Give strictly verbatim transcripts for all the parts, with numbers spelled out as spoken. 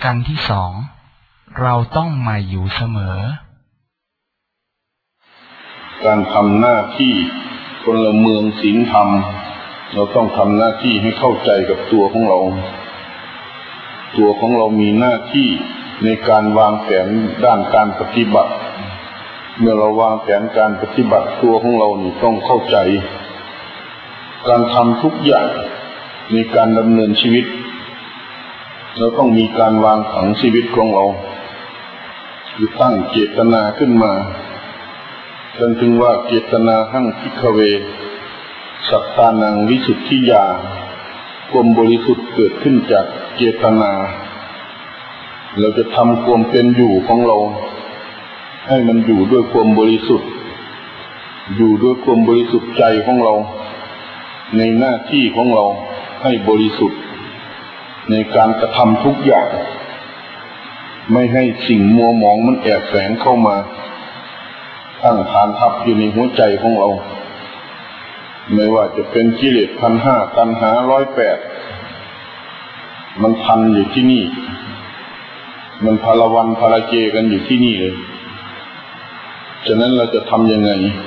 กันที่สองเราต้องใหม่อยู่เสมอการทำหน้าที่พลเมืองศีลธรรมเราต้องทำหน้าที่ให้เข้าใจกับตัวของเราตัวของเรามีหน้าที่ในการวางแผนด้านการปฏิบัติเมื่อเราวางแผนการปฏิบัติตัวของเรานี่ต้องเข้าใจการทำทุกอย่างในการดำเนินชีวิตเราต้องมีการวางผังชีวิตของเราคือตั้งเจตนาขึ้นมาจนถึงว่าเจตนาหั่งภิกขเวสัตตานังวิสุทธิยาความบริสุทธิ์เกิดขึ้นจากเจตนาเราจะทำความเป็นอยู่ของเราให้มันอยู่ด้วยความบริสุทธิ์อยู่ด้วยความบริสุทธิ์ใจของเราในหน้าที่ของเราให้บริสุทธิ์ในการกระทำทุกอย่างไม่ให้สิ่งมัวหมองมันแอบแฝงเข้ามาตั้งฐานทัพอยู่ในหัวใจของเราไม่ว่าจะเป็นกิเลสพันห้าตัณหาร้อยแปดมันพันอยู่ที่นี่มันพลวันพลเจกันอยู่ที่นี่เลยฉะนั้นเราจะทำยังไง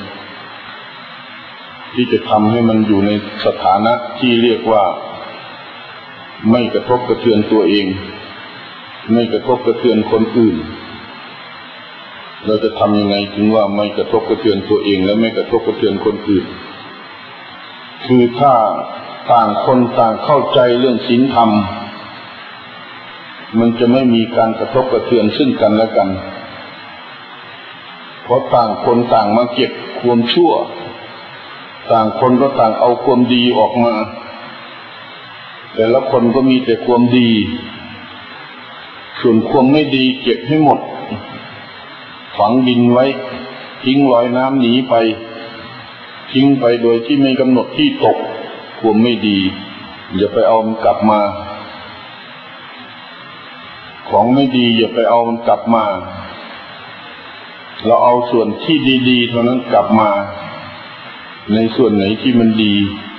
ที่จะทำให้มันอยู่ในสถานะที่เรียกว่าไม่กระทบกระเทือนตัวเองไม่กระทบกระเทือนคนอื่นเราจะทำยังไงถึงว่าไม่กระทบกระเทือนตัวเองและไม่กระทบกระเทือนคนอื่นคือถ้าต่างคนต่างเข้าใจเรื่องศีลธรรมมันจะไม่มีการกระทบกระเทือนซึ่งกันและกันเพราะต่างคนต่างมาเก็บความชั่วต่างคนก็ต่างเอาความดีออกมาแต่ละคนก็มีแต่ความดีส่วนความไม่ดีเก็บให้หมดฝังดินไว้ทิ้งลอยน้ำหนีไปทิ้งไปโดยที่ไม่กำหนดที่ตกความไม่ดีอย่าไปเอามันกลับมาของไม่ดีอย่าไปเอามันกลับมาเราเอาส่วนที่ดีๆเท่านั้นกลับมาในส่วนไหนที่มันดี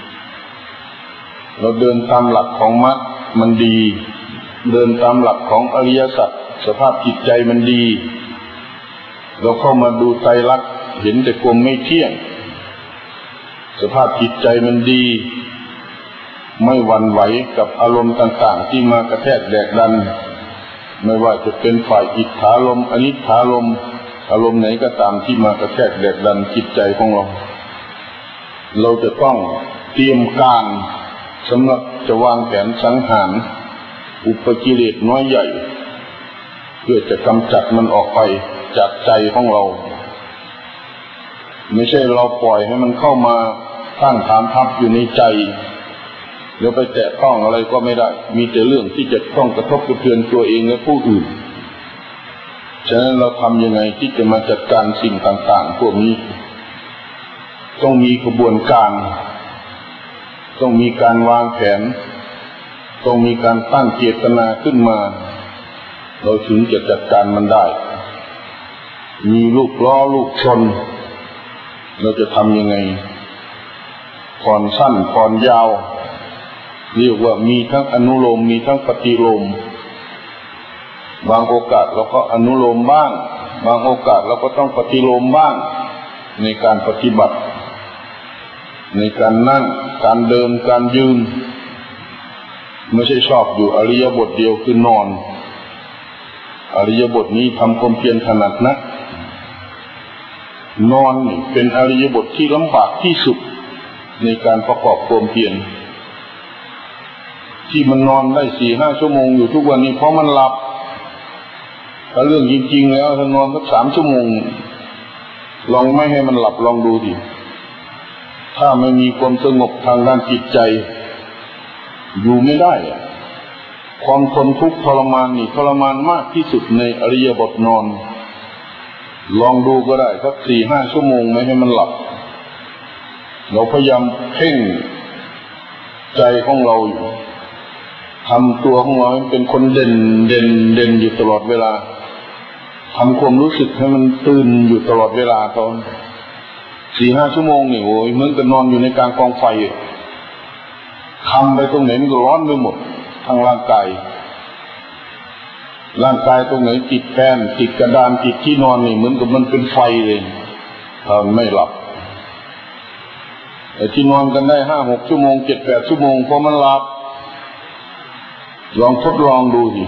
เราเดินตามหลักของมรรคมันดีเดินตามหลักของอริยสัจสภาพจิตใจมันดีเราเข้ามาดูไตรลักษณ์เห็นแต่ความไม่เที่ยงสภาพจิตใจมันดีไม่หวั่นไหวกับอารมณ์ต่างๆที่มากระแทกแดกดันไม่ว่าจะเป็นฝ่ายอิทธารมณ์อนิทธารมณ์อารมณ์ไหนก็ตามที่มากระแทกแดกดันจิตใจของเราเราจะต้องเตรียมการสำหรับจะวางแผนสังหารอุปกิเลสน้อยใหญ่เพื่อจะกำจัดมันออกไปจากใจของเราไม่ใช่เราปล่อยให้มันเข้ามาตั้งฐานทัพอยู่ในใจแล้วไปแตะต้องอะไรก็ไม่ได้มีแต่เรื่องที่จะต้องกระทบกระเทือนตัวเองและผู้อื่นฉะนั้นเราทำยังไงที่จะมาจัดการสิ่งต่างๆพวกนี้ต้องมีกระบวนการต้องมีการวางแผนต้องมีการตั้งเจตนาขึ้นมาเราถึงจะจัดการมันได้มีลูกล้อลูกชนเราจะทำยังไงผ่อนสั้นผ่อนยาวเรียกว่ามีทั้งอนุโลมมีทั้งปฏิโลมบางโอกาสเราก็อนุโลมบ้างบางโอกาสเราก็ต้องปฏิโลมบ้างในการปฏิบัติในการนั่งการเดินการยืนไม่ใช่ชอบอยู่อริยบทเดียวคือนอนอริยบทนี้ทำความเพียรถนัดนะนอนนี่เป็นอริยบทที่ลำบากที่สุดในการประกอบความเพียรที่มันนอนได้สี่ห้าชั่วโมงอยู่ทุกวันนี้เพราะมันหลับถ้าเรื่องจริงๆแล้วถ้านอนสักสามชั่วโมงลองไม่ให้มันหลับลองดูดิถ้าไม่มีความสงบทางด้านจิตใจอยู่ไม่ได้ความทนทุกข์ทรมานนี่ทรมานมากที่สุดในอริยบทนอนลองดูก็ได้สักสี่ห้าชั่วโมงไม่ให้มันหลับเราพยายามเพ่งใจของเราอยู่ทำตัวของเราให้เป็นคนเด่นเด่นเด่นอยู่ตลอดเวลาทำความรู้สึกให้มันตื่นอยู่ตลอดเวลาตอนสี่ห้าชั่วโมงนี่โอ้ยเหมือนกับนอนอยู่ในกลางกองไฟทำไปตรงไหนมันก็ร้อนไปหมดทางร่างกายร่างกายตรงไหนติดแป้นติดกระดานติดที่นอนนี่เหมือนกับมันเป็นไฟเลยถ้าไม่หลับไอ้ที่นอนกันได้ห้าหกชั่วโมงเจ็ดแปดชั่วโมงพอมันหลับลองทดลองดูสิ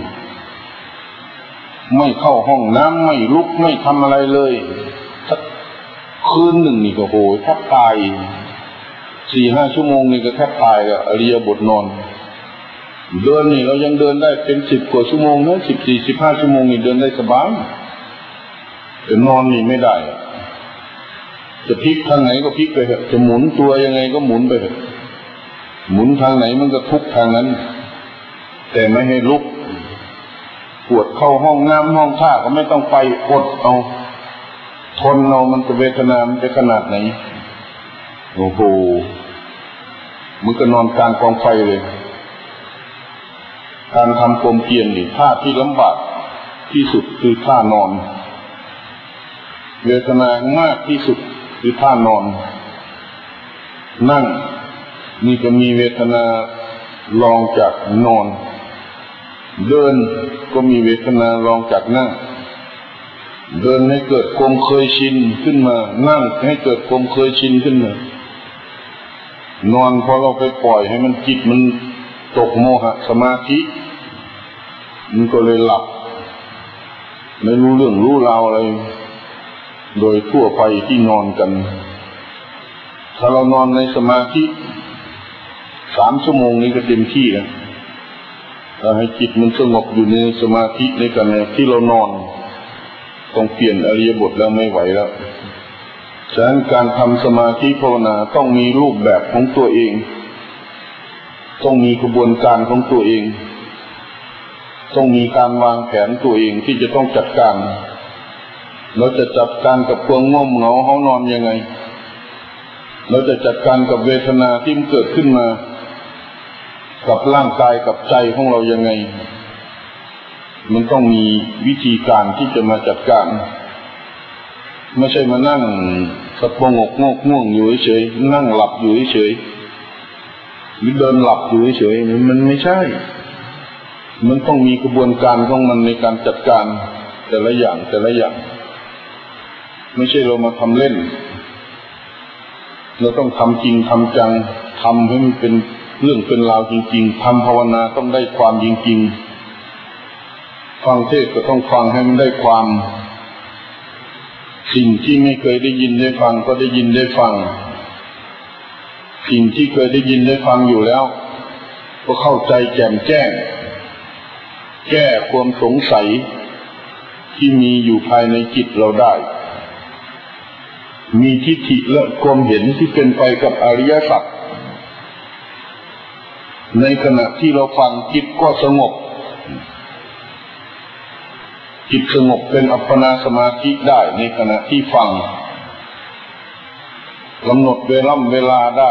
ไม่เข้าห้องน้ำไม่ลุกไม่ทำอะไรเลยสักคืนหนึ่งนี่ก็โหยแทบตายสี่ห้าชั่วโมงนี่ก็แทบตายแล้วอริยบทนอนเดินนี่เรายังเดินได้เป็นสิบกว่าชั่วโมงนะสิบสี่สิบห้าชั่วโมงนี่เดินได้สบายแต่นอนนี่ไม่ได้จะพลิกทางไหนก็พลิกไปเถอะจะหมุนตัวยังไงก็หมุนไปเถอะหมุนทางไหนมันก็ทุกทางนั้นแต่ไม่ให้ลุกปวดเข้าห้องน้ำห้องท่าก็ไม่ต้องไปอดเอาทนเอามันจะเวทนามันจะขนาดไหนโอ้โหมันก็นอนกลางกองไฟเลยการทำความเพียรนี่ท่าที่ลำบากที่สุดคือท่านอนเวทนามากที่สุดคือท่านอนนั่งนี่จะมีเวทนารองจากนอนเดินก็มีเวทนารองจากนั่งเดินให้เกิดความเคยชินขึ้นมานั่งให้เกิดความเคยชินขึ้นมานอนพอเราไปปล่อยให้มันจิตมันตกโมหะสมาธิมันก็เลยหลับไม่รู้เรื่องรู้ราวอะไรโดยทั่วไปที่นอนกันถ้าเรานอนในสมาธิสามชั่วโมงนี้ก็เต็มที่แล้วถ้าให้จิตมันสงบอยู่ในสมาธิในขณะที่เรานอนต้องเปลี่ยนอริยบทแล้วไม่ไหวแล้วฉะนั้นการทำสมาธิภาวนาต้องมีรูปแบบของตัวเองต้องมีกระบวนการของตัวเองต้องมีการวางแผนตัวเองที่จะต้องจัดการเราจะจัดการกับความง่วงเหงาเฮานอนยังไงเราจะจัดการกับเวทนาที่มันเกิดขึ้นมากับร่างกายกับใจของเรายังไงมันต้องมีวิธีการที่จะมาจัดการไม่ใช่มานั่งสะโพกงกงกง่วงอยู่เฉยๆนั่งหลับอยู่เฉยๆหรือเดินหลับอยู่เฉยๆมันไม่ใช่มันต้องมีกระบวนการของมันในการจัดการแต่ละอย่างแต่ละอย่างไม่ใช่เรามาทำเล่นเราต้องทำจริงทำจังทำให้มันเป็นเรื่องเป็นราวจริงๆทำภาวนาต้องได้ความจริงๆฟังเทศก็ต้องฟังให้มันได้ความสิ่งที่ไม่เคยได้ยินได้ฟังก็ได้ยินได้ฟังสิ่งที่เคยได้ยินได้ฟังอยู่แล้วก็เข้าใจแจ่มแจ้งแก้ความสงสัยที่มีอยู่ภายในจิตเราได้มีทิฏฐิและความเห็นที่เป็นไปกับอริยสัจในขณะที่เราฟังจิตก็สงบจิตสงบเป็นอัปปนาสมาธิได้ในขณะที่ฟังกำหนดเวลาเวลาได้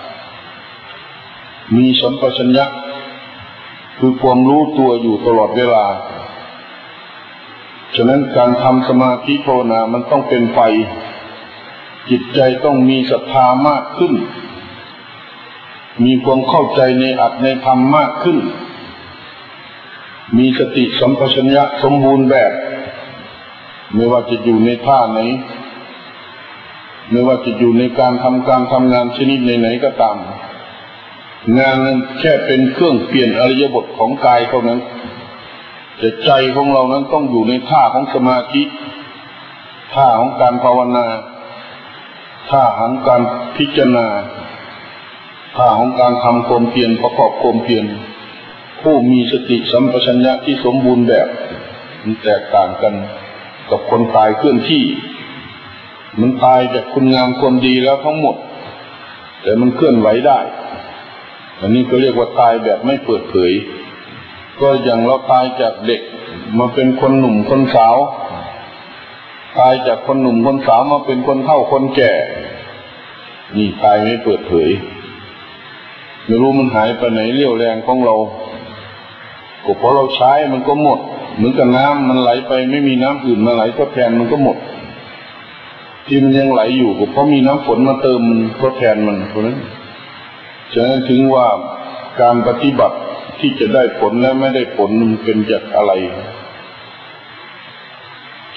มีสัมปชัญญะคือความรู้ตัวอยู่ตลอดเวลาฉะนั้นการทำสมาธิภาวนามันต้องเป็นไปจิตใจต้องมีศรัทธามากขึ้นมีความเข้าใจในอัตในธรรมมากขึ้นมีสติสัมปชัญญะสมบูรณ์แบบไม่ว่าจะอยู่ในท่าไหนไม่ว่าจะอยู่ในการทำการทำงานชนิดไหนๆก็ตามงานนั้นแค่เป็นเครื่องเปลี่ยนอริยบทของกายเท่านั้นแต่ใจของเรานั้นต้องอยู่ในท่าของสมาธิท่าของการภาวนาท่าของการพิจารณาท่าของการทำความเพียรประกอบความเพียรผู้มีสติสัมปชัญญะที่สมบูรณ์แบบมันแตกต่างกันกับคนตายเคลื่อนที่มันตายจากคุณงามความดีแล้วทั้งหมดแต่มันเคลื่อนไหวได้อันนี้ก็เรียกว่าตายแบบไม่เปิดเผยก็อย่างเราตายจากเด็กมาเป็นคนหนุ่มคนสาวตายจากคนหนุ่มคนสาวมาเป็นคนเฒ่าคนแก่นี่ตายไม่เปิดเผยไม่รู้มันหายไปไหนเรี่ยวแรงของเราก็เพราะเราใช้มันก็หมดเหมือนกับน้ำมันไหลไปไม่มีน้ำอื่นมาไหลทดแทนมันก็หมดที่มันยังไหลอยู่ก็เพราะมีน้ำฝนมาเติมมันทดแทนมันเพราะนั้นฉะนั้นถึงว่าการปฏิบัติที่จะได้ผลและไม่ได้ผลมันเป็นจากอะไร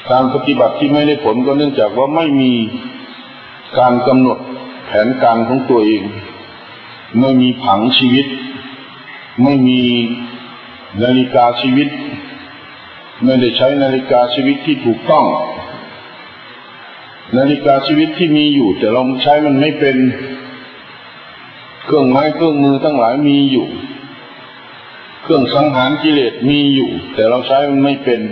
การปฏิบัติที่ไม่ได้ผลก็เนื่องจากว่าไม่มีการกำหนดแผนการของตัวเองไม่มีผังชีวิตไม่มีนาฬิกาชีวิตไม่ได้ใช้นาฬิกาชีวิตที่ถูกต้องนาฬิกาชีวิตที่มีอยู่แต่เราใช้มันไม่เป็นเครื่องไม้เครื่องมือทั้งหลายมีอยู่เครื่องสังหารกิเลสมีอยู่แต่เราใช้มันไม่เป็น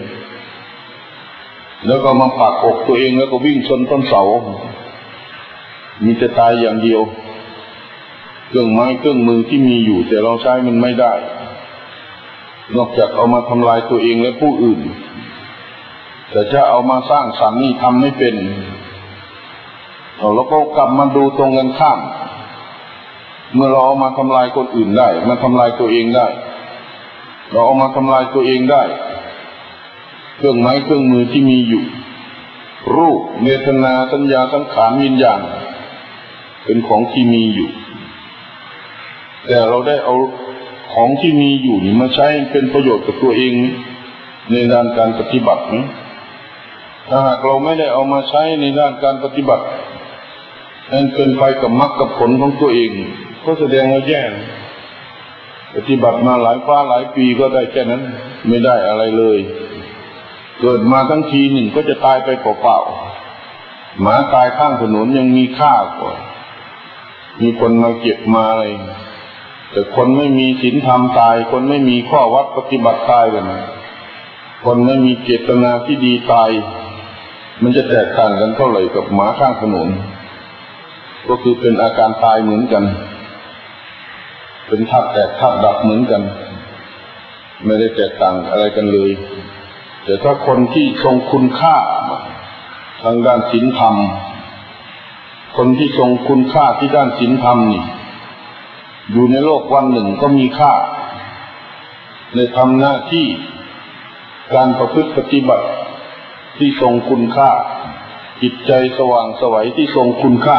แล้วก็มาผลักอกตัวเองแล้วก็วิ่งชนต้นเสามีแต่ตายอย่างเดียวเครื่องไม้เครื่องมือที่มีอยู่แต่เราใช้มันไม่ได้นอกจากเอามาทำลายตัวเองและผู้อื่นแต่ถ้าเอามาสร้างสรรค์นี่ทำไม่เป็นเราก็กลับมาดูตรงกันข้ามเมื่อเราเอามาทำลายคนอื่นได้มาทำลายตัวเองได้เราเอามาทำลายตัวเองได้เครื่องไม้เครื่องมือที่มีอยู่รูปเวทนาสัญญาสังขารวิญญาณเป็นของที่มีอยู่แต่เราได้เอาของที่มีอยู่นี่มาใช้เป็นประโยชน์กับตัวเองในด้านการปฏิบัตินะถ้าหากเราไม่ได้เอามาใช้ในด้านการปฏิบัตินั่นเป็นไปกับมรรคกับผลของตัวเองก็แสดงว่าแย่ปฏิบัติมาหลายฟ้าหลายปีก็ได้แค่นั้นไม่ได้อะไรเลยเกิดมาทั้งทีหนึ่งก็จะตายไปเปล่าๆหมาตายข้างถนนยังมีค่ากว่ามีคนมาเก็บมาอะไรแต่คนไม่มีศีลธรรมตายคนไม่มีข้อวัดปฏิบัติตายกันคนไม่มีเจตนาที่ดีตายมันจะแตกต่างกันเท่าไหร่กับหมาข้างถนนก็คือเป็นอาการตายเหมือนกันเป็นธาตุแตกธาตุดับเหมือนกันไม่ได้แตกต่างอะไรกันเลยแต่ถ้าคนที่ทรงคุณค่าทางด้านศีลธรรมคนที่ทรงคุณค่าที่ด้านศีลธรรมนี่อยู่ในโลกวันหนึ่งก็มีค่าในทำหน้าที่การประพฤติปฏิบัติที่ทรงคุณค่าจิตใจสว่างไสวที่ทรงคุณค่า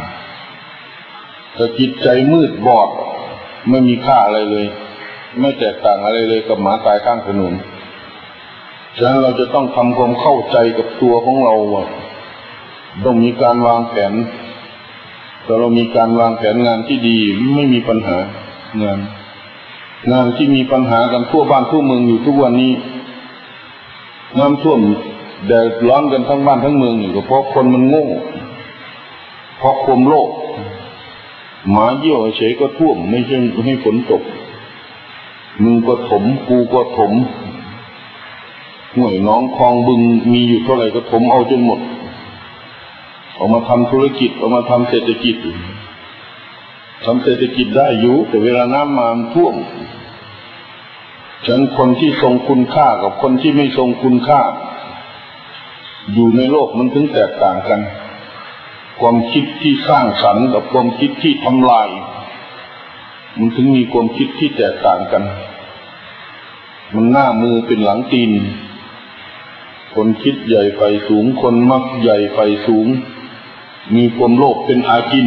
แต่จิตใจมืดบอดไม่มีค่าอะไรเลยไม่แตกต่างอะไรเลยกับหมาตายข้างถนนฉะนั้นเราจะต้องทำความเข้าใจกับตัวของเราว่าต้องมีการวางแผนถ้าเรามีการวางแผนงานที่ดีไม่มีปัญหางานงานที่มีปัญหากันทั่วบ้านทั่วเมืองอยู่ทุกวันนี้น้ำท่วมแดดร้อนกันทั้งบ้านทั้งเมืองอยู่ก็เพราะคนมันโง่เพราะความโลภหมาเยี่ยวเฉยก็ท่วมไม่ใช่ให้ฝนตกมึงก็ถมกูก็ถมห้วยน้องคลองบึงมีอยู่เท่าไหร่ก็ถมเอาจนหมดเอามาทำธุรกิจเอามาทำเศรษฐกิจทำเศรษฐกิจได้อยู่แต่เวลาน้ำมาท่วมฉะนั้นคนที่ทรงคุณค่ากับคนที่ไม่ทรงคุณค่าอยู่ในโลกมันถึงแตกต่างกันความคิดที่สร้างสรรค์กับความคิดที่ทำลายมันถึงมีความคิดที่แตกต่างกันมันหน้ามือเป็นหลังตีนคนคิดใหญ่ไฟสูงคนมักใหญ่ไฟสูงมีความโลภเป็นอาจิน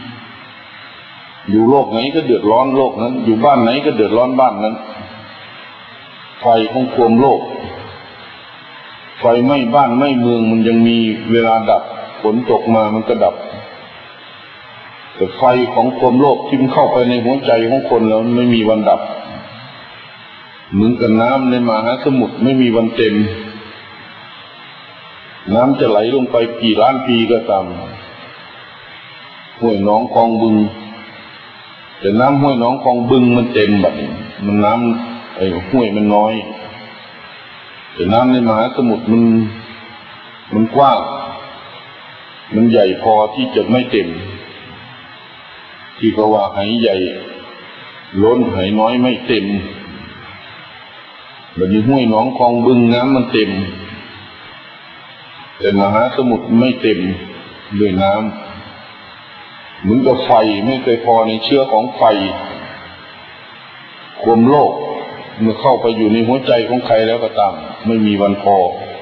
อยู่โลกไหนก็เดือดร้อนโลกนั้นอยู่บ้านไหนก็เดือดร้อนบ้านนั้นไฟของความโลภไฟไหม้บ้านไหม้เมืองมันยังมีเวลาดับฝนตกมามันก็ดับแต่ไฟของความโลภที่มันเข้าไปในหัวใจของคนแล้วไม่มีวันดับเหมือนกับน้ำในมหาสมุทรไม่มีวันเต็มน้ำจะไหลลงไปกี่ล้านปีก็ตามห้วยหนองคลองบึงแต่น้ำห้วยหนองคลองบึงมันเต็มแบบมันน้ำไอ้ห้วยมันน้อยแต่น้ำในมหาสมุทรมันมันกว้างมันใหญ่พอที่จะไม่เต็มที่เขาว่าไหใหญ่ล้นไหน้อยไม่เต็มแบบนี้ห้วยหนองคลองบึงน้ำมันเต็มแต่มหาสมุทรไม่เต็มด้วยน้ำเหมือนกับไฟไม่เคยพอในเชื้อของไฟความโลภเมื่อเข้าไปอยู่ในหัวใจของใครแล้วก็ตามไม่มีวันพอ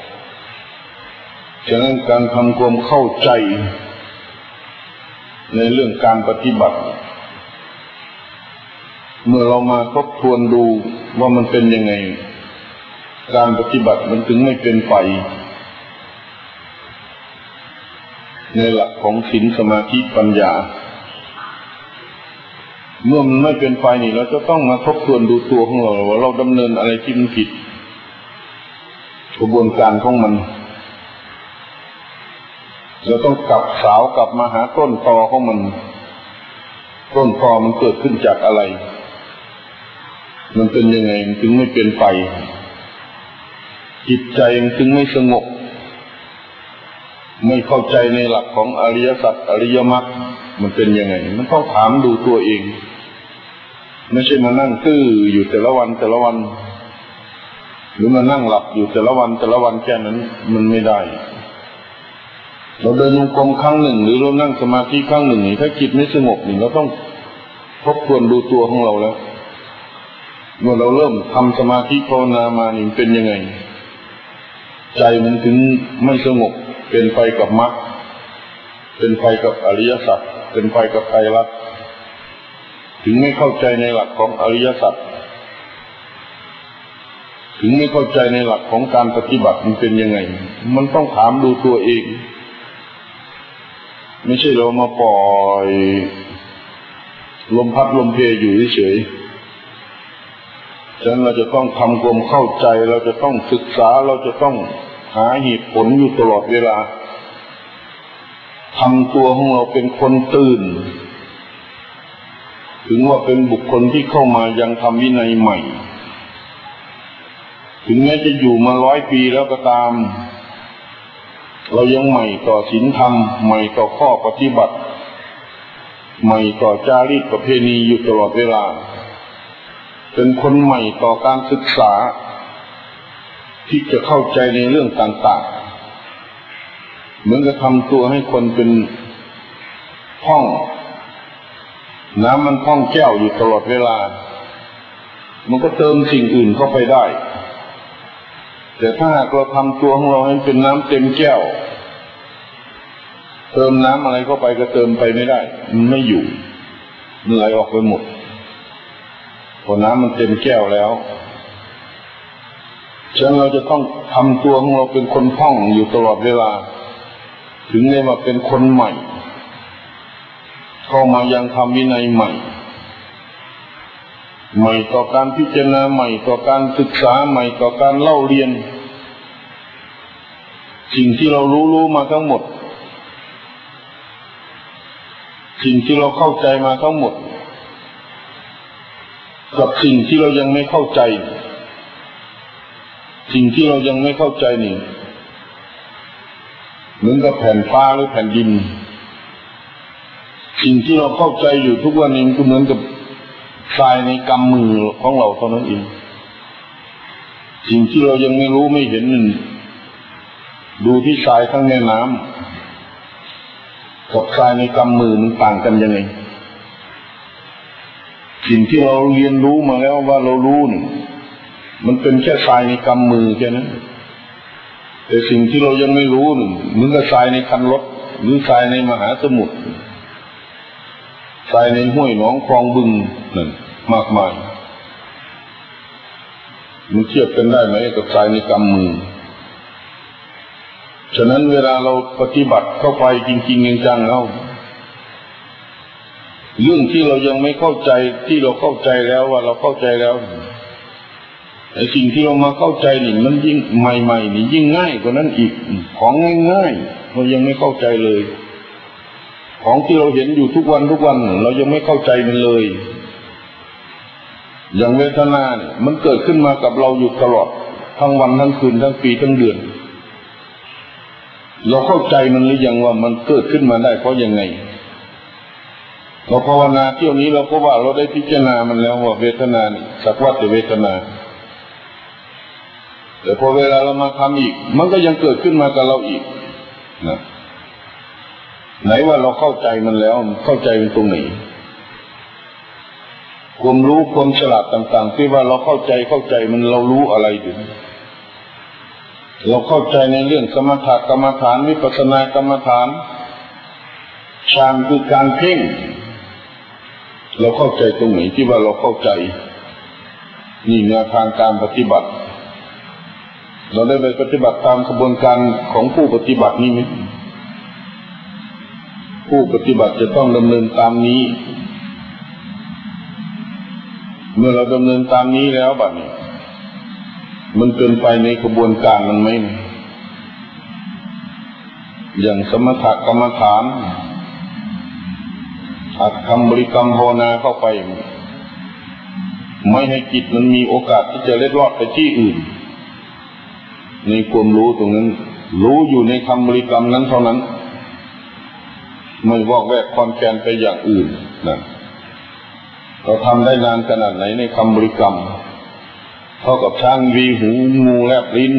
ฉะนั้นการทำความเข้าใจในเรื่องการปฏิบัติเมื่อเรามาทบทวนดูว่ามันเป็นยังไงการปฏิบัติมันถึงไม่เป็นไฟในหลักของศีลสมาธิปัญญาเมื่อมันไม่เป็นไปนี่เราจะต้องมาทบทวนดูตัวของเราว่าเราดำเนินอะไรที่มันผิดกระบวนการของมันเราต้องกลับสาวกลับมาหาต้นตอของมันต้นตอมันเกิดขึ้นจากอะไรมันเป็นยังไงมันถึงไม่เป็นไปจิตใจมันถึงไม่สงบไม่เข้าใจในหลักของอริยสัจอริยมรรคมันเป็นยังไงมันต้องถามดูตัวเองไม่ใช่มานั่งตื้ออยู่แต่ละวันแต่ละวันหรือมานั่งหลับอยู่แต่ละวันแต่ละวันแค่นั้นมันไม่ได้เราเดินจงกรมครั้งหนึ่งหรือเรานั่งสมาธิครั้งหนึ่งนี่ถ้าจิตไม่สงบนี่เราต้องทบทวนดูตัวของเราแล้วเมื่อเราเริ่มทำสมาธิภาวนามานี่เป็นยังไงใจมันถึงไม่สงบเป็นไปกับมรรคเป็นไปกับอริยสัจเป็นไปกับไตรลักษณ์ถึงไม่เข้าใจในหลักของอริยสัจถึงไม่เข้าใจในหลักของการปฏิบัติมันเป็นยังไงมันต้องถามดูตัวเองไม่ใช่เรามาปล่อยลมพัดลมเพอยู่เฉยๆฉะนั้นเราจะต้องทำความเข้าใจเราจะต้องศึกษาเราจะต้องหาเหตุผลอยู่ตลอดเวลาทำตัวของเราเป็นคนตื่นถึงว่าเป็นบุคคลที่เข้ามายังทำวินัยใหม่ถึงแม้จะอยู่มาร้อยปีแล้วก็ตามเรายังใหม่ต่อศีลธรรมใหม่ต่อข้อปฏิบัติใหม่ต่อจารีตประเพณีอยู่ตลอดเวลาเป็นคนใหม่ต่อการศึกษาที่จะเข้าใจในเรื่องต่างๆเหมือนกับทำตัวให้คนเป็นห้องน้ำมันห้องแก้วอยู่ตลอดเวลามันก็เติมสิ่งอื่นเข้าไปได้แต่ถ้าหากเราทำตัวของเราให้เป็นน้ำเต็มแก้วเติมน้ำอะไรเข้าไปก็เติมไปไม่ได้มันไม่อยู่มันไหลออกไปหมดพอน้ำมันเต็มแก้วแล้วฉะนั้นเราจะต้องทำตัวของเราเป็นคนท่องอยู่ตลอดเวลาถึงได้มาเป็นคนใหม่เข้ามายังทำวินัยใหม่ใหม่ต่อการพิจารณาใหม่ต่อการศึกษาใหม่ต่อการเล่าเรียนสิ่งที่เรารู้รู้มาทั้งหมดสิ่งที่เราเข้าใจมาทั้งหมดกับสิ่งที่เรายังไม่เข้าใจสิ่งที่เรายังไม่เข้าใจนี่เหมือนกับแผ่นฟ้าหรือแผ่นดินสิ่งที่เราเข้าใจอยู่ทุกวันนี้ก็เหมือนกับทรายในกำมือของเราเท่านั้นเองสิ่งที่เรายังไม่รู้ไม่เห็นนั่นดูที่ทรายทั้งแม่น้ำกับทรายในกำมือมันต่างกันยังไงสิ่งที่เราเรียนรู้มาแล้วว่าเรารู้นี่มันเป็นแค่ทรายในกำมือแค่นั้นแต่สิ่งที่เรายังไม่รู้นี่เหมือนกับทรายในคันรถหรือทรายในมหาสมุทรทรายในห้วยหนองคลองบึงนั่นมากมายมันเทียบกันได้ไหมกับทรายในกำมือฉะนั้นเวลาเราปฏิบัติเข้าไปจริงๆจังๆแล้วเรื่องที่เรายังไม่เข้าใจที่เราเข้าใจแล้วว่าเราเข้าใจแล้วไอ้สิ่งที่เรามาเข้าใจนี่มันยิ่งใหม่ๆนี่ยิ่งง่ายกว่านั้นอีกของง่ายๆเรายังไม่เข้าใจเลยของที่เราเห็นอยู่ทุกวันทุกวันเรายังไม่เข้าใจมันเลยอย่างเวทนาเนี่ยมันเกิดขึ้นมากับเราอยู่ตลอดทั้งวันทั้งคืนทั้งปีทั้งเดือนเราเข้าใจมันหรือยังว่ามันเกิดขึ้นมาได้เพราะยังไงเราภาวนาเที่ยวนี้เราก็ว่าเราได้พิจารณามันแล้วว่าเวทนานี่สักว่าแต่เวทนาแต่พอเวลาเรามาทำอีกมันก็ยังเกิดขึ้นมากับเราอีกนะไหนว่าเราเข้าใจมันแล้วเข้าใจมันตรงไหนความรู้ความฉลาดต่างๆที่ว่าเราเข้าใจเข้าใจมันเรารู้อะไรอยู่เราเข้าใจในเรื่องสมถกรรมฐานวิปัสสนากรรมฐานฌานคือการเพ่งเราเข้าใจตรงไหนที่ว่าเราเข้าใจนี่แนวทางการปฏิบัติเราได้ไปปฏิบัติตามกระบวนการของผู้ปฏิบัตินี่ไหมผู้ปฏิบัติจะต้องดำเนินตามนี้เมื่อเราดำเนินตามนี้แล้วบัดนี้มันเป็นไปในกระบวนการมันไหมอย่างสมถกรรมฐานหัดทำบริกรรมภาวนาเข้าไปไม่ให้จิตมันมีโอกาสที่จะเล็ดลอดไปที่อื่นในความรู้ตรงนั้นรู้อยู่ในคำบริกรรมนั้นเท่านั้นไม่วอกแวกคลอนแคลนไปอย่างอื่นนะเราทำได้นานขนาดไหนในคำบริกรรมเท่ากับช้างวีหูงูแลบลิ้น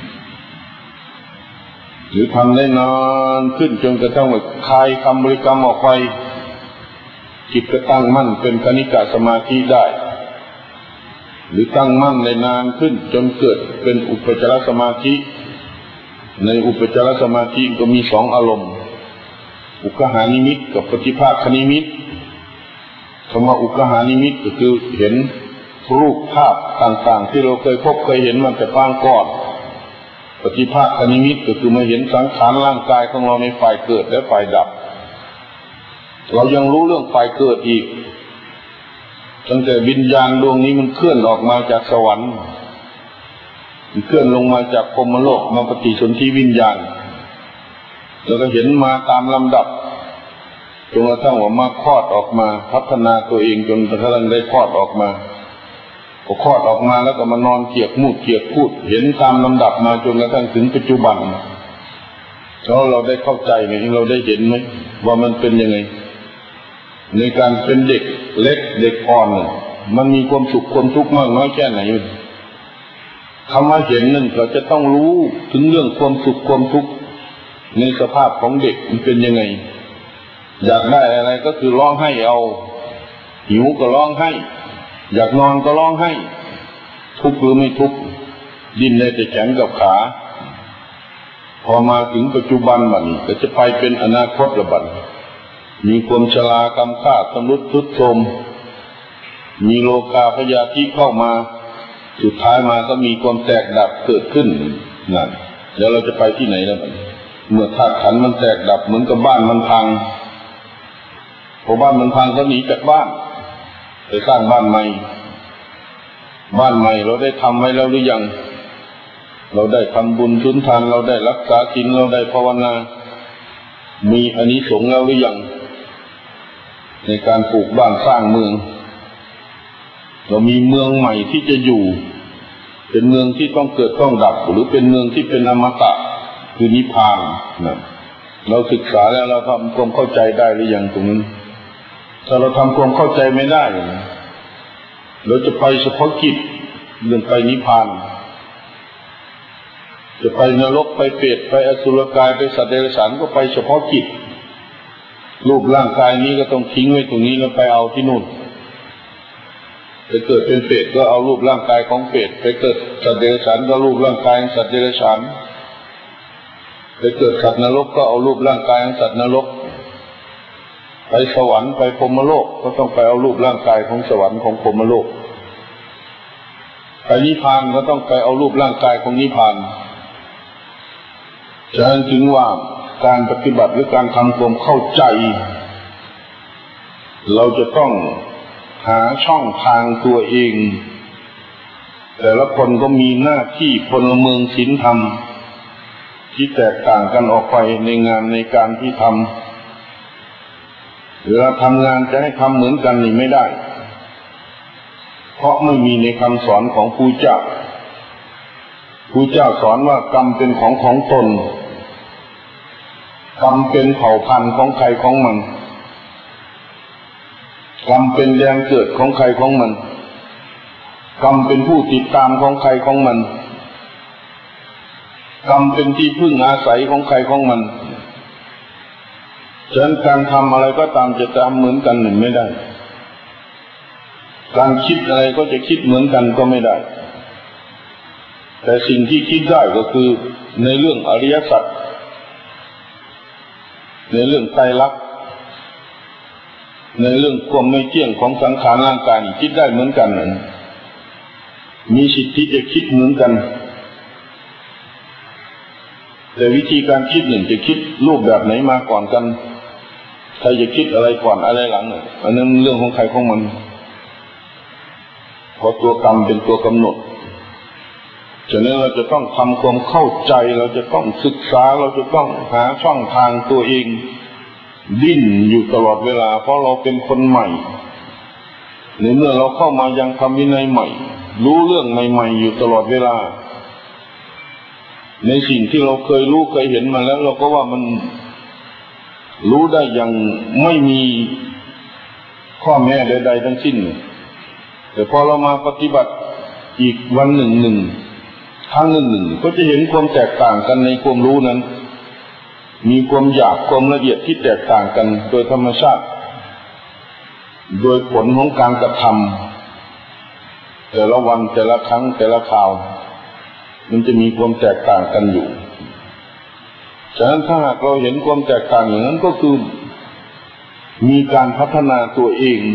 หรือทำได้นานขึ้นจนกระทั่งว่าคลายคำบริกรรมออกไปจิตก็ตั้งมั่นเป็นคณิกะสมาธิได้หรือตั้งมั่นได้นานขึ้นจนเกิดเป็นอุปจารสมาธิในอุปจารสมาธิก็มีสองอารมณ์อุกหานิมิตกับปฏิภาคนิมิตคำว่าอุกหานิมิตก็คือเห็นรูปภาพต่างๆที่เราเคยพบเคยเห็นมันแต่ปางก่อนปฏิภาคนิมิตก็คือมาเห็นสังขารร่างกายของเราในฝ่ายเกิดและฝ่ายดับเรายังรู้เรื่องฝ่ายเกิดอีกตั้งแต่วิญญาณดวงนี้มันเคลื่อนออกมาจากสวรรค์มันเคลื่อนลงมาจากพรหมโลกมาปฏิสนธิวิญญาณแล้วก็เห็นมาตามลำดับจนกระทั่งว่ามาคลอดออกมาพัฒนาตัวเองจนกระทั่งได้คลอดออกมาพอคลอดออกมาแล้วก็มานอนเกียกมูดเกียกพูดเห็นตามลำดับมาจนกระทั่งถึงปัจจุบันแล้วเราได้เข้าใจไหมเราได้เห็นไหมว่ามันเป็นยังไงในการเป็นเด็กเล็กเด็กอ่อนมันมีความสุขความทุกข์มากน้อยแค่ไหนคำว่าเห็นนั่นเราจะต้องรู้ถึงเรื่องความสุขความทุกข์ในสภาพของเด็กมันเป็นยังไงอยากได้อะไรก็คือร้องไห้เอาหิวก็ร้องไห้อยากนอนก็ร้องไห้ทุกข์หรือไม่ทุกข์ดิ้นได้แต่แขนกับขาพอมาถึงปัจจุบันมันก็จะไปเป็นอนาคตระบัดมีความชรากำค่าสำรุดทรุดโทรมมีโลกาพยาธิเข้ามาสุดท้ายมาก็มีความแตกดับเกิดขึ้นนั่นแล้วเราจะไปที่ไหนแล้วมันเมื่อธาตุขันธ์มันแตกดับเหมือนกับบ้านมันพังพอบ้านมันพังก็หนีจากบ้านไปสร้างบ้านใหม่บ้านใหม่เราได้ทำไว้แล้วหรือยังเราได้ทำบุญสุนทานเราได้รักษาศีลเราได้ภาวนามีอานิสงส์แล้วหรือยังในการปลูกบ้านสร้างเมืองเรามีเมืองใหม่ที่จะอยู่เป็นเมืองที่ต้องเกิดต้องดับหรือเป็นเมืองที่เป็นอมตะคือนิพพานนะเราศึกษาแล้วเราทำความเข้าใจได้หรือยังตรงนี้ถ้าเราทำความเข้าใจไม่ได้เราจะไปเฉพาะกิจเรื่องไปนิพพานจะไปนรกไปเปรตไปอสุรกายไปสัตว์เดรัจฉานก็ไปเฉพาะกิจรูปร่างกายนี้ก็ต้องทิ้งไว้ตรงนี้แล้วไปเอาที่นู่นไปเกิดเป็นเปรตก็เอารูปร่างกายของเปรตไปเกิดสัตว์เดรัจฉานก็รูปร่างกายของสัตว์เดรัจฉานไปเกิดสัตว์นรกก็เอารูปร่างกายของสัตว์นรกไปสวรรค์ไปพรหมโลกก็ต้องไปเอารูปร่างกายของสวรรค์ของพรหมโลกไปนิพพานก็ต้องไปเอารูปร่างกายของนิพพานฉะนั้นถึงว่าการปฏิบัติหรือการทำความเข้าใจเราจะต้องหาช่องทางตัวเองแต่ละคนก็มีหน้าที่พลเมืองศีลธรรมที่แตกต่างกันออกไปในงานในการที่ทำเวลาทำงานจะให้ทำเหมือนกันนี่ไม่ได้เพราะไม่มีในคำสอนของครูเจ้าครูเจ้าสอนว่ากรรมเป็นของของตนกรรมเป็นเผ่าพันธุ์ของใครของมันกรรมเป็นแรงเกิดของใครของมันกรรมเป็นผู้ติดตามของใครของมันกรรมเป็นที่พึ่งอาศัยของใครของมันฉะนั้นการทำอะไรก็ตามจะทำเหมือนกันหนึ่งไม่ได้การคิดอะไรก็จะคิดเหมือนกันก็ไม่ได้แต่สิ่งที่คิดได้ก็คือในเรื่องอริยสัจในเรื่องไตรลักษณ์ในเรื่องความไม่เที่ยงของสังขารร่างกายคิดได้เหมือนกันมีสิทธิจะคิดเหมือนกันแต่วิธีการคิดหนึ่งจะคิดรูปแบบไหนมาก่อนกันใครจะคิดอะไรก่อนอะไรหลังเนี่ยอันนั้นเรื่องของใครของมันเพราะตัวกรรมเป็นตัวกำหนดฉะนั้นเราจะต้องทำความเข้าใจเราจะต้องศึกษาเราจะต้องหาช่องทางตัวเองดิ้นอยู่ตลอดเวลาเพราะเราเป็นคนใหม่ในเมื่อเราเข้ามายังธรรมวินัยใหม่รู้เรื่องใหม่ๆอยู่ตลอดเวลาในสิ่งที่เราเคยรู้เคยเห็นมาแล้วเราก็ว่ามันรู้ได้อย่างไม่มีข้อแม้ใดๆทั้งสิ้นแต่พอเรามาปฏิบัติอีกวันหนึ่งหนึ่งครั้งหนึ่งหนึ่งก็จะเห็นความแตกต่างกันในความรู้นั้นมีความหยาบความละเอียดที่แตกต่างกันโดยธรรมชาติโดยผลของการกระทำแต่ละวันแต่ละครั้งแต่ละคราวมันจะมีความแตกต่างกันอยู่ฉะนั้นถ้าหากเราเห็นความแตกต่างอย่างนั้นก็คือมีการพัฒนาตัวเอง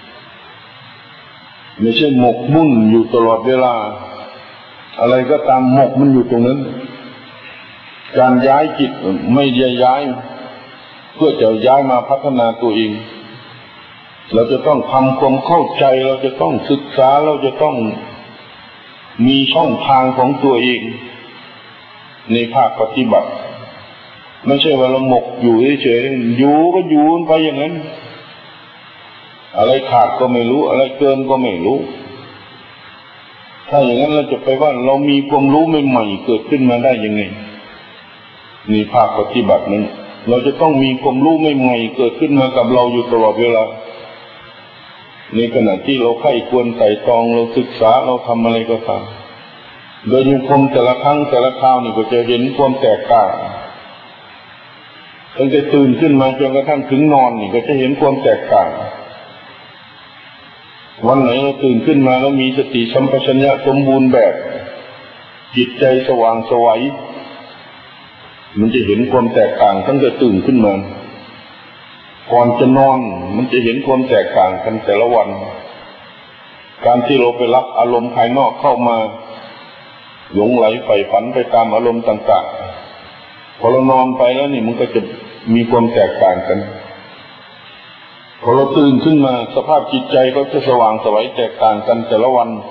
ไม่ใช่หมกมุ่นอยู่ตลอดเวลาอะไรก็ตามหมกมันอยู่ตรงนั้นการย้ายจิตไม่ได้ย้ายเพื่อจะย้ายมาพัฒนาตัวเองเราจะต้องทำความเข้าใจเราจะต้องศึกษาเราจะต้องมีช่องทางของตัวเองในภาคปฏิบัติไม่ใช่ว่าเราหมกอยู่เฉยๆอยู่ก็อยู่ไปอย่างนั้นอะไรขาดก็ไม่รู้อะไรเกินก็ไม่รู้ถ้าอย่างนั้นเราจะไปว่าเรามีความรู้ใหม่ๆเกิดขึ้นมาได้ยังไงในภาคปฏิบัตินั้นเราจะต้องมีความรู้ใหม่ๆเกิดขึ้นมากับเราอยู่ตลอดเวลาในขณะที่เราใคร่ควรไตร่ตรองเราศึกษาเราทำอะไรก็ตามโดยยังคงแต่ละครั้งแต่ละคราวนี่ก็จะเห็นความแตกต่างตั้งแต่ตื่นขึ้นมาจนกระทั่งถึงนอนนี่ก็จะเห็นความแตกต่างวันไหนเราตื่นขึ้นมาแล้วมีสติสัมปชัญญะสมบูรณ์แบบจิตใจสว่างไสวมันจะเห็นความแตกต่างตั้งแต่ตื่นขึ้นมาก่อนจะนอนมันจะเห็นความแตกต่างกันแต่ละวันการที่เราไปรับอารมณ์ภายนอกเข้ามาหลงไหลใฝ่ฝันไปตามอารมณ์ต่างๆพอเรานอนไปแล้วนี่มันก็จะมีความแตกต่างกันพอเราตื่นขึ้นมาสภาพจิตใจก็จะสว่างไสวแตกต่างกันแต่ละวัน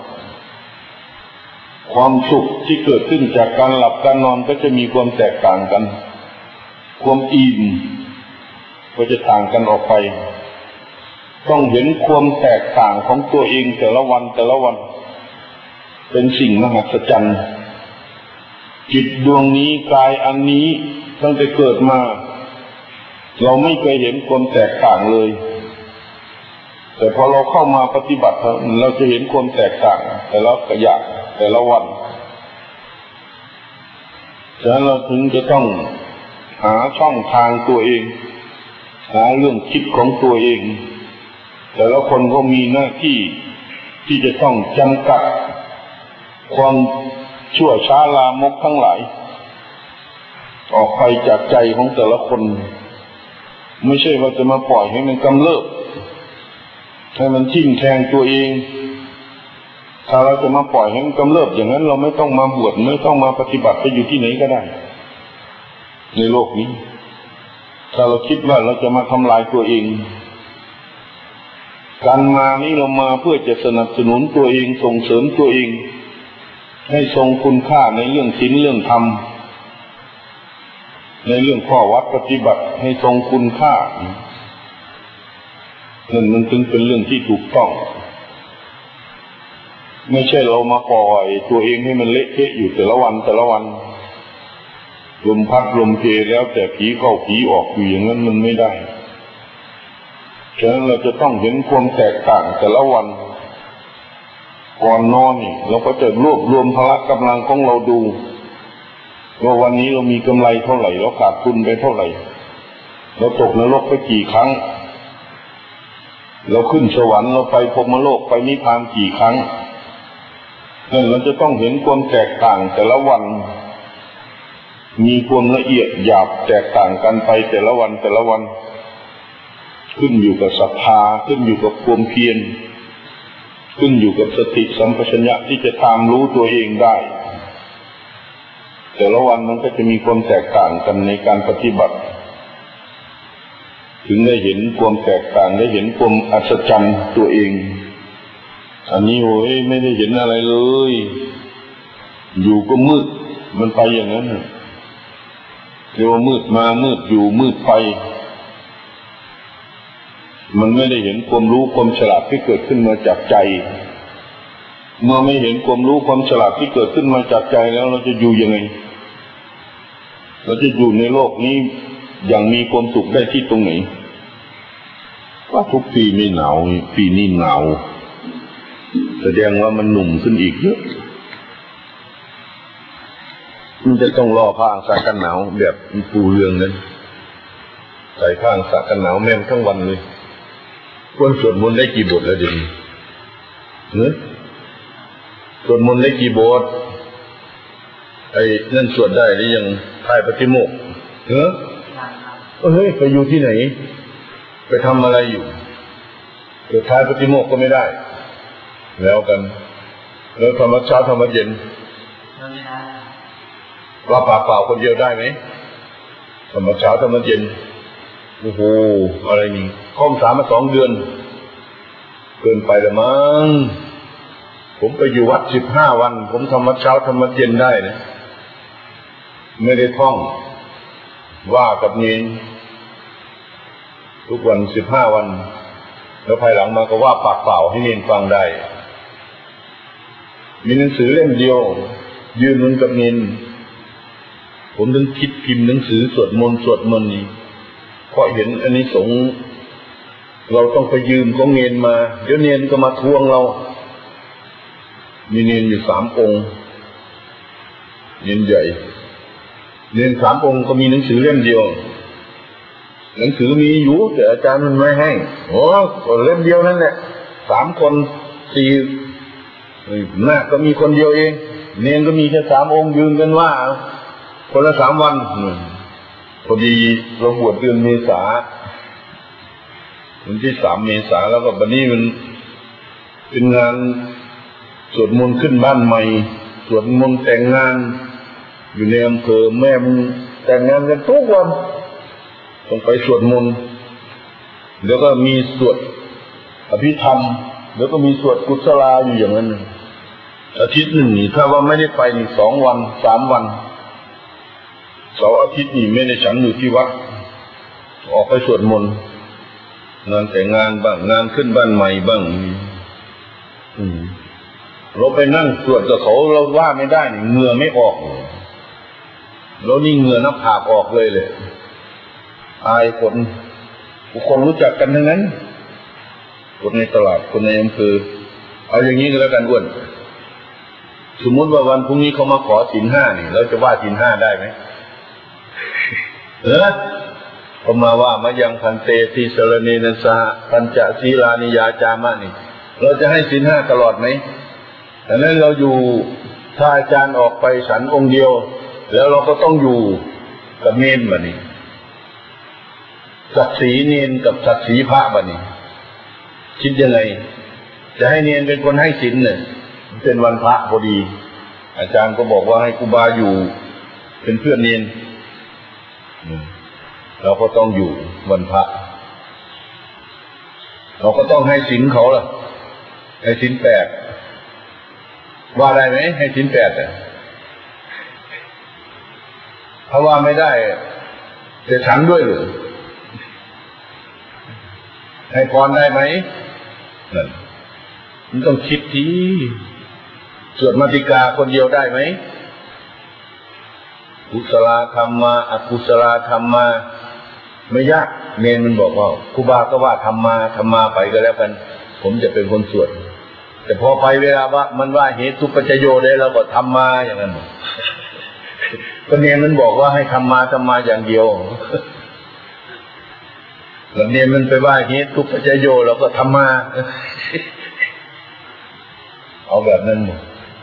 ความสุขที่เกิดขึ้นจากการหลับการนอนก็จะมีความแตกต่างกันความอิ่มก็จะต่างกันออกไปต้องเห็นความแตกต่างของตัวเองแต่ละวันแต่ละวันเป็นสิ่งมหัศจรรย์จิตดวงนี้กายอันนี้ตั้งแต่เกิดมาเราไม่เคยเห็นความแตกต่างเลยแต่พอเราเข้ามาปฏิบัติเราจะเห็นความแตกต่างแต่ละขยะแต่ละวันฉะนั้นเราถึงจะต้องหาช่องทางตัวเองหาเรื่องคิดของตัวเองแต่ละคนก็มีหน้าที่ที่จะต้องจำกัดความชั่วช้าลามกทั้งหลายออกไปจากใจของแต่ละคนไม่ใช่ว่าจะมาปล่อยให้มันกำเริบให้มันทิ่มแทงตัวเองถ้าเราจะมาปล่อยให้มันกำเริบอย่างนั้นเราไม่ต้องมาบวชไม่ต้องมาปฏิบัติไปอยู่ที่ไหนก็ได้ในโลกนี้ถ้าเราคิดว่าเราจะมาทำลายตัวเองการมานี้เรามาเพื่อจะสนับสนุนตัวเองส่งเสริมตัวเองให้ทรงคุณค่าในเรื่องศีลเรื่องธรรมในเรื่องข้อวัดปฏิบัติให้ทรงคุณค่านั่นมันจึงเป็นเรื่องที่ถูกต้องไม่ใช่เรามาปล่อยตัวเองให้มันเละเทะอยู่แต่ละวันแต่ละวันลมพัดลมเพแล้วแต่ผีเข้าผีออกอยู่อย่างนั้นมันไม่ได้ฉะนั้นเราจะต้องเห็นความแตกต่างแต่ละวันก่อนนอนนี่เราก็จะรวบรวมพละกำลังของเราดูว่าวันนี้เรามีกำไรเท่าไหร่เราขาดทุนไปเท่าไหร่เราตกนรกไปกี่ครั้งเราขึ้นสวรรค์เราไปพรหมโลกไปนิพพานกี่ครั้งนั่นเราจะต้องเห็นความแตกต่างแต่ละวันมีความละเอียดหยาบแตกต่างกันไปแต่ละวันแต่ละวันขึ้นอยู่กับศรัทธาขึ้นอยู่กับความเพียรขึ้นอยู่กับสติสัมปชัญญะที่จะตามรู้ตัวเองได้แต่ละวันมันก็จะมีความแตกต่างกันในการปฏิบัติถึงได้เห็นความแตกต่างได้เห็นความอัศจรรย์ตัวเองอันนี้โอ้ยไม่ได้เห็นอะไรเลยอยู่ก็มืดมันไปอย่างนั้นเรียกว่ามืดมามืดอยู่มืดไปมันไม่ได้เห็นความรู้ความฉลาดที่เกิดขึ้นมาจากใจเมื่อไม่เห็นความรู้ความฉลาดที่เกิดขึ้นมาจากใจแล้วเราจะอยู่ยังไงเราจะอยู่ในโลกนี้อย่างมีความสุขได้ที่ตรงไหนว่าทุกปีไม่หนาวปีนี้หนาวแสดงว่ามันหนุ่มขึ้นอีกเยอะมันจะต้องรอผ้าสากันหนาวแบบปูเรืองนั้นใส่ผ้าสากันหนาวแม่นทั้งวันเลยควรสวดมนต์ได้กี่บทแล้วเดี๋ยวนี้เนอะสวดมนต์ได้กี่บทไอ้นั่นสวดได้หรือยังทายปฏิโมกข์เนอะเฮ้ยไปอยู่ที่ไหนไปทำอะไรอยู่เกิดทายปฏิโมกข์ก็ไม่ได้แล้วกันแล้วธรรมะเช้าธรรมะเย็นว่าปากเปล่าคนเดียวได้ไหมธรรมะเช้าธรรมะเย็นโอ้โหอะไรนี่ข้อมสามมาสองเดือนเกินไปละมั้งผมไปอยู่วัดสิบห้าวันผมธรรมะเช้าธรรมะเย็นได้นะไม่ได้ท่องว่ากับเนรทุกวันสิบห้าวันแล้วภายหลังมาก็ว่าปากเปล่าให้เนรฟังได้มีหนังสือเล่มเดียวยืนเหมือนกับเนรผมถึงคิดพิมพ์หนังสือสวดมนต์สวดมนต์นี่เพราะเห็นอานิสงส์เราต้องไปยืมของเนรมาเดี๋ยวเนรก็มาทวงเรามีเนรอยู่สามองค์เนรใหญ่เนรสามองค์ก็มีหนังสือเล่มเดียวหนังสือมีอยู่แต่อาจารย์มันไม่ให้โอ้เล่มเดียวนั่นแหละสามคนสี่หน้าก็มีคนเดียวเองเนรก็มีแค่สามองค์ยืนกันว่าคนละสามวันพอดีเราบวชเดือนเมษาวันที่สามเมษาแล้วก็บัดนี้มันเป็นงานสวดมนต์ขึ้นบ้านใหม่สวดมนต์แต่งงานอยู่ในอำเภอแม่มึงแต่งงานกันทุกวันต้องไปสวดมนต์แล้วก็มีสวดอภิธรรมแล้วก็มีสวดกุศลาอยู่อย่างนั้นอาทิตย์หนึ่งนี่ถ้าว่าไม่ได้ไปนี่สองวันสามวันเสาร์อาทิตย์นี่ไม่ได้ฉันอยู่ที่วัดออกไปสวดมนต์งานแต่งงานบ้างงานขึ้นบ้านใหม่บ้างอืมเราไปนั่งสวดกับเขาเราว่าไม่ได้นี่เหงื่อไม่ออกเรานี่เหงื่อน้ำผากออกเลยเลยอายคนบุคคลรู้จักกันทั้งนั้นคนในตลาดคนในอำเภอเอาอย่างนี้ก็แล้วกันอ้วนสมมติว่าวันพรุ่งนี้เขามาขอศีลห้านี่เราจะว่าศีลห้าได้ไหมเออเขามาว่ามายังพันเตทีสรณีนัสสะปัญจศีลานิยาจามะนี่เราจะให้ศีลห้าตลอดไหมดังนั้นเราอยู่ถ้าอาจารย์ออกไปฉันองค์เดียวแล้วเราก็ต้องอยู่กับเนรบัดนี้ศักดิ์ศรีเนรกับศักดิ์ศรีพระบัดนี้คิดยังไงจะให้เนรเป็นคนให้ศีลเนี่ยเป็นวันพระพอดีอาจารย์ก็บอกว่าให้ครูบาอยู่เป็นเพื่อนเนรเราก็ต้องอยู่วันพระเราก็ต้องให้ศีลเขาล่ะให้ศีลแปดว่าได้ไหมให้ศีลแปดอ่ะถ้าว่าไม่ได้จะฉันด้วยหรือให้พรได้ไหมนั่นมันต้องคิดทีสวดมาติกาคนเดียวได้ไหมกุศลธรรมมาอกุศลธรรมมาไม่ยากเนรมันบอกว่าครูบาก็ว่าธรรมมาธรรมมาไปก็แล้วกันผมจะเป็นคนสวดแต่พอไปเวลาว่ามันว่าเหตุปัจจโยได้เราก็ทำมาอย่างนั้นก็เนรมันบอกว่าให้ทำมาทำมาอย่างเดียวแล้วเนรมันไปว่าเหตุปัจจโยเราก็ทำมาเอาแบบนั้นหมด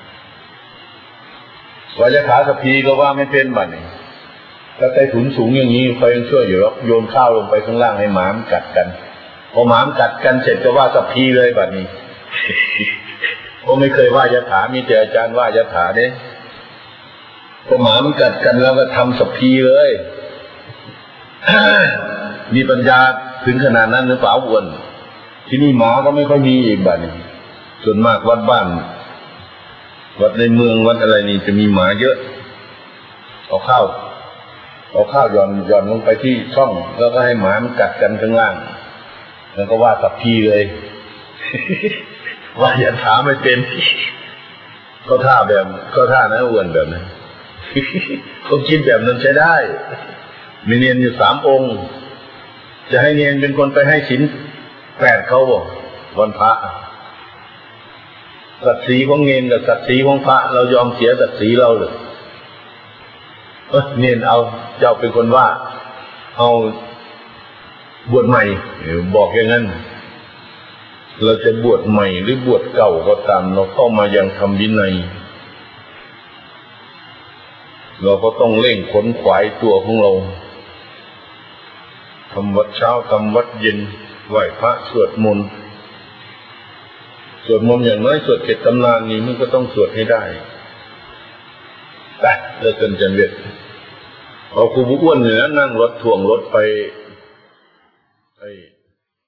วายถาสพีก็ว่าไม่เป็นบัดนี้ถ้าใต้ถุนสูงอย่างนี้ใครยังช่วยอยู่หรอกโยนข้าวลงไปข้างล่างให้หมามันกัดกันพอหมามันกัดกันเสร็จก็ว่าสพีเลยบัดนี้ก็ไม่เคยว่ายถามีแต่อาจารย์ว่ายถาเนี่ยพอหมามันกัดกันแล้วก็ทำสพีเลยมีปัญญาถึงขนาดนั้นหรือเปล่าอ้วนที่นี่หมาก็ไม่ค่อยมีอีกบ้านนี้ส่วนมากวัดบ้านวัดในเมืองวัดอะไรนี่จะมีหมาเยอะเอาข้าวเอาข้าวหย่อนหย่อนลงไปที่ช่องแล้วก็ให้หมามันกัดกันข้างล่างแล้วก็ว่าสับพีเลย ว่าอย่าถามไม่เป็นเขาท่าแบบเขาท่านะอ้วนแบบนั้น เขาคิดแบบนั้นใช้ได้มีเนียนอยู่สามองค์จะให้เนียนเป็นคนไปให้ศีลแปดเขาบอกวันพระศักดิ์ศรีของเนียนกับศักดิ์ศรีของพระเรายอมเสียศักดิ์ศรีเราเลยเออเนียนเอาเจ้าเป็นคนว่าเอาบวชใหม่บอกอย่างนั้นเราจะบวชใหม่หรือบวชเก่าก็ตามเราเข้ามายังทำวินัยเราก็ต้องเร่งขนขวายตัวของเราทำวัดเช้าทำวัดเย็นไหว้พระสวดมนต์สวดมนต์อย่างน้อยสวดเจ็ดตำนานนี้มันก็ต้องสวดให้ได้แต่เลิกกันจันเวทเอาครูบุอ้วนเนี่ยนั่งรถถ่วงรถไปไอ้